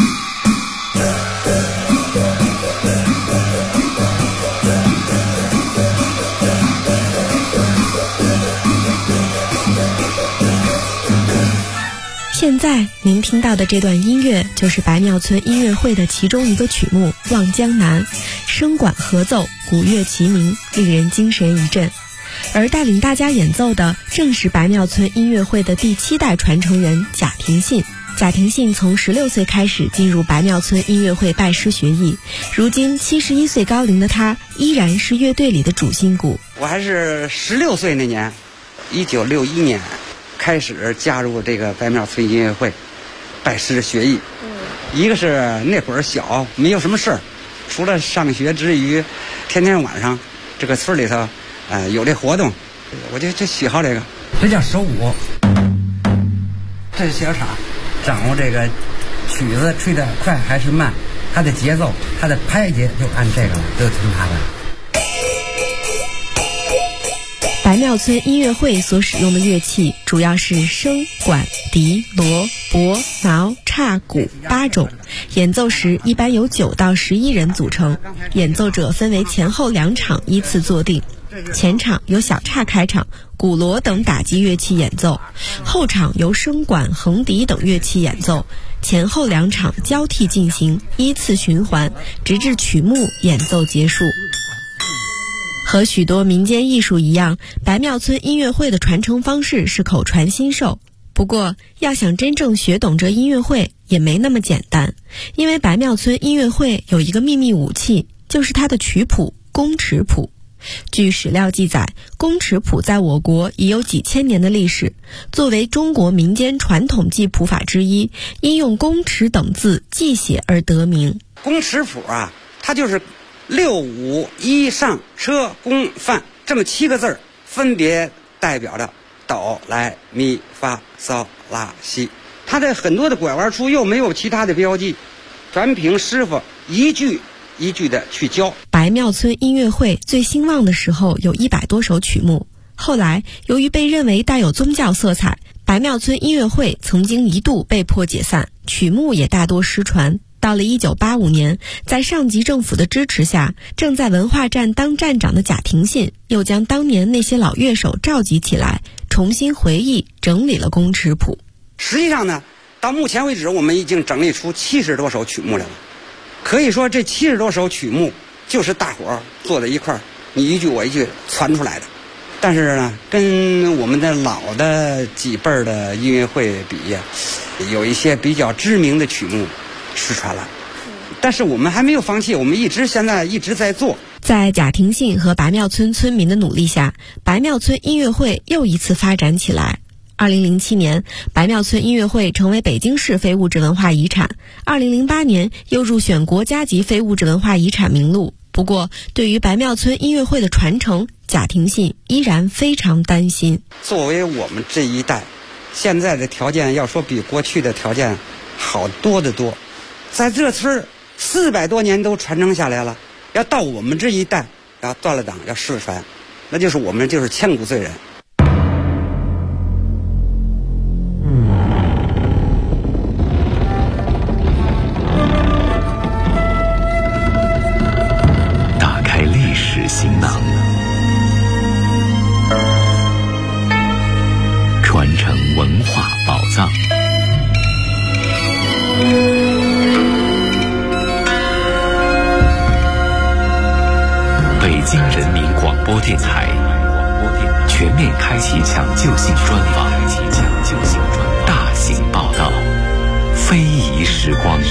现在您听到的这段音乐就是白庙村音乐会的其中一个曲目《望江南》，声管合奏，鼓乐齐鸣，令人精神一振。而带领大家演奏的正是白庙村音乐会的第7代传承人贾廷信。贾廷信从16岁开始进入白庙村音乐会拜师学艺，如今71岁高龄的他依然是乐队里的主心骨。 我还是16岁那年，1961年开始加入这个白庙村音乐会，拜师学艺。一个是那会儿小，没有什么事儿，除了上学之余，天天晚上这个村里头，有这活动，我就喜好这个。这叫手舞，这是小傻，掌握这个曲子吹得快还是慢，它的节奏，它的拍节就按这个了，就听它的。 白庙村音乐会所使用的乐器主要是笙、管、笛、锣、钹、挠、叉、鼓8种，演奏时一般由9到11人组成，演奏者分为前后2场依次坐定。前场由小叉开场，鼓锣等打击乐器演奏，后场由笙管、横笛等乐器演奏，前后2场交替进行，依次循环，直至曲目演奏结束。和许多民间艺术一样，白庙村音乐会的传承方式是口传心授。不过，要想真正学懂这音乐会也没那么简单，因为白庙村音乐会有一个秘密武器，就是它的曲谱宫尺谱。据史料记载，宫尺谱在我国已有几千年的历史，作为中国民间传统记谱法之一，因用宫尺等字记写而得名。 宫尺谱啊，它就是6、5、1上车宫范这么7个字儿，分别代表着哆来咪发嗦拉西。它的很多的拐弯处又没有其他的标记，全凭师傅一句一句的去教。 白庙村音乐会最兴旺的时候有100多首曲目，后来由于被认为带有宗教色彩，白庙村音乐会曾经一度被迫解散，曲目也大多失传。到了1985年，在上级政府的支持下，正在文化站当站长的贾廷信又将当年那些老乐手召集起来，重新回忆整理了宫尺谱。 实际上呢，到目前为止我们已经整理出70多首曲目来了。可以说这70多首曲目就是大伙儿坐在一块儿，你一句我一句传出来的。但是呢，跟我们的老的几辈儿的音乐会比呀，有一些比较知名的曲目失传了，但是我们还没有放弃，我们现在一直在做。 在贾廷信和白庙村村民的努力下，白庙村音乐会又一次发展起来。2007年，白庙村音乐会成为北京市非物质文化遗产，2008年又入选国家级非物质文化遗产名录。不过，对于白庙村音乐会的传承，贾廷信依然非常担心。 作为我们这一代，现在的条件要说比过去的条件好多得多，在这村400多年都传承下来了，要到我们这一代要断了档，要失传， 那就是我们就是千古罪人。 打开历史行囊，传承文化宝藏。北京人民广播电台全面开启抢救性专访，大型报道，非遗时光。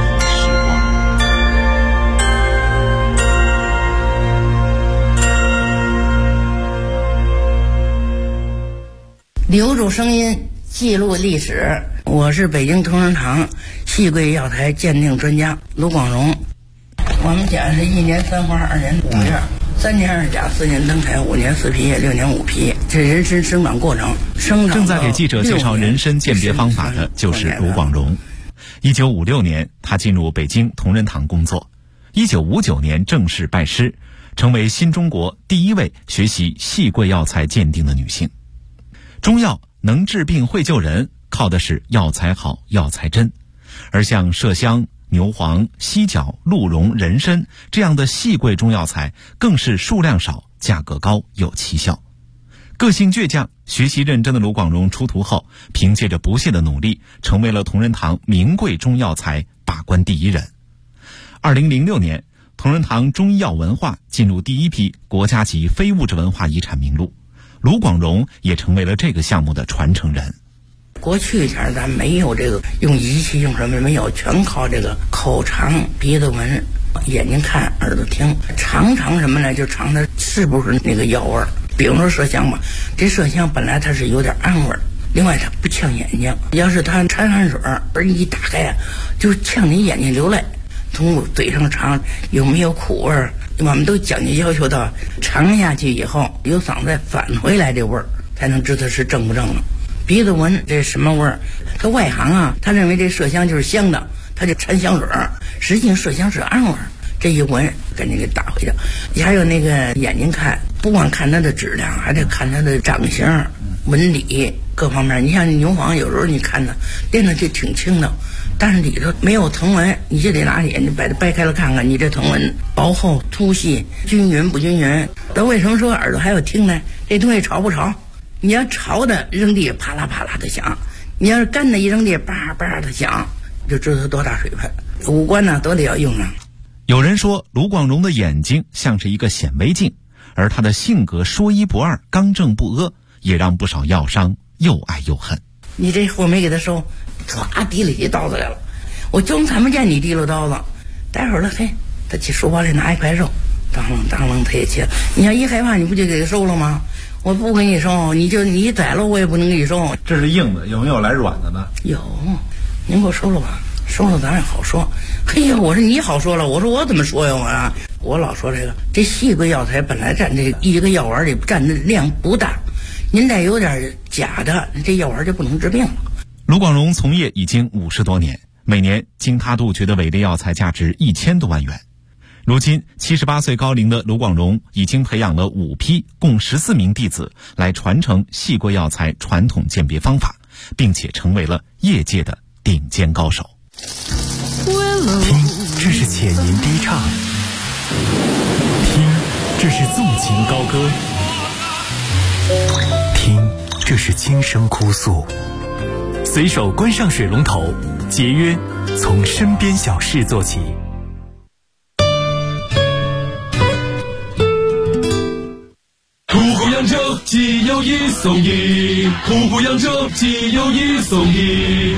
留住声音，记录历史。我是北京同仁堂戏柜药材鉴定专家卢广荣。我们讲是1年3花2年5叶，3年2甲4年登台5年4皮叶6年5皮，这人参生长过程。 正在给记者介绍人参鉴别方法的就是卢广荣。1956年，他进入北京同仁堂工作。1959年正式拜师，成为新中国第一位学习戏柜药材鉴定的女性。中药能治病会救人，靠的是药材好、药材真。而像麝香、牛黄、犀角、鹿茸、人参这样的细贵中药材，更是数量少、价格高、有奇效。个性倔强、学习认真的卢广荣出徒后，凭借着不懈的努力，成为了同仁堂名贵中药材把关第一人。2006年，同仁堂中医药文化进入第一批国家级非物质文化遗产名录，卢广荣也成为了这个项目的传承人。 过去一点咱没有这个用仪器用什么没有，全靠这个口尝、鼻子闻、眼睛看、耳朵听。尝什么呢？就尝它是不是那个药味儿。比如说麝香吧，这麝香本来它是有点暗味儿，另外它不呛眼睛。要是它掺汗水儿一打开啊，就呛你眼睛流泪。从嘴上尝有没有苦味儿，我们都讲究要求到尝下去以后由嗓子返回来这味儿，才能知道是正不正了。鼻子闻这什么味儿？他外行啊，他认为这麝香就是香的，他就掺香水儿，实际上麝香是暗味儿。这一闻赶紧给打回去。还有那个眼睛看，不光看它的质量，还得看它的长相、纹理各方面。你像牛黄，有时候你看它练的就挺轻的，但是里头没有藤纹，你就得拿眼睛把它掰开了看看，你这藤纹薄厚、粗细、均匀不均匀。那为什么说耳朵还有听呢？这东西潮不潮？你要潮的扔地啪啦啪啦的响，你要是干的一扔地叭叭的响，就知道它多大水分。五官呢都得要用上。 有人说卢广荣的眼睛像是一个显微镜，而他的性格说一不二、刚正不阿，也让不少药商又爱又恨。 你这货没给他收，唰提了起刀子来了，我就才没见你提溜刀子。待会儿了，嘿，他去书包里拿一块肉，当啷他也切。你要一害怕，你不就给他收了吗？我不给你收，你宰了我也不能给你收。 这是硬的，有没有来软的呢？ 有，您给我收了吧，收了咱也好说。嘿呀，我说你好说了，我说我怎么说呀我老说这细贵药材本来占这一个药丸里占的量不大，您再有点假的，这药丸就不能治病了。 卢广荣从业已经50多年，每年经他杜绝的伪劣药材价值1000多万元。如今78岁高龄的卢广荣已经培养了5批共14名弟子来传承细贵药材传统鉴别方法，并且成为了业界的顶尖高手。 听，这是浅吟低唱；听，这是纵情高歌；听，这是轻声哭诉。随手关上水龙头，节约从身边小事做起。 虎虎养者，既有一送一；虎虎养者，既有一送一。